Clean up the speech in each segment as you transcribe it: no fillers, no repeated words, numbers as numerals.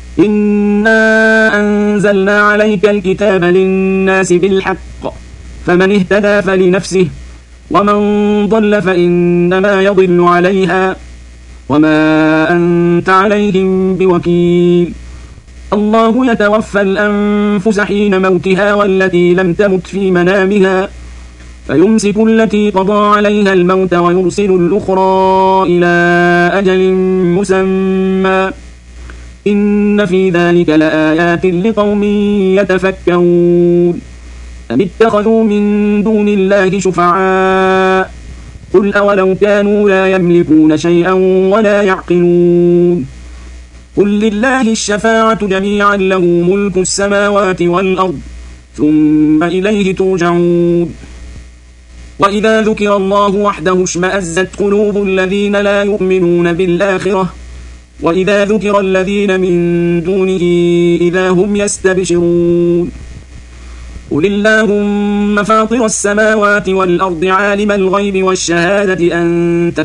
إنا أنزلنا عليك الكتاب للناس بالحق فمن اهتدى فلنفسه ومن ضل فإنما يضل عليها وما أنت عليهم بوكيل الله يتوفى الأنفس حين موتها والتي لم تمت في منامها فيمسك التي قضى عليها الموت ويرسل الأخرى إلى أجل مسمى إن في ذلك لآيات لقوم يتفكرون أم اتخذوا من دون الله شفعاء قل أولو كانوا لا يملكون شيئا ولا يعقلون قل لله الشفاعة جميعا له ملك السماوات والأرض ثم إليه ترجعون وإذا ذكر الله وحده اشمأزت قلوب الذين لا يؤمنون بالآخرة وإذا ذكر الذين من دونه إذا هم يستبشرون قل اللهم فاطر السماوات والأرض عالم الغيب والشهادة أنت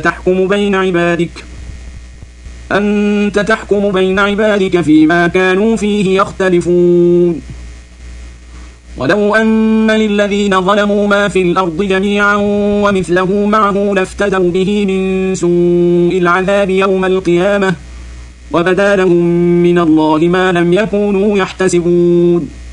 تحكم بين عبادك فيما كانوا فيه يختلفون ولو أن للذين ظلموا ما في الأرض جميعا ومثله معه لافتدوا به من سوء العذاب يوم القيامة وبدا لهم من الله ما لم يكونوا يحتسبون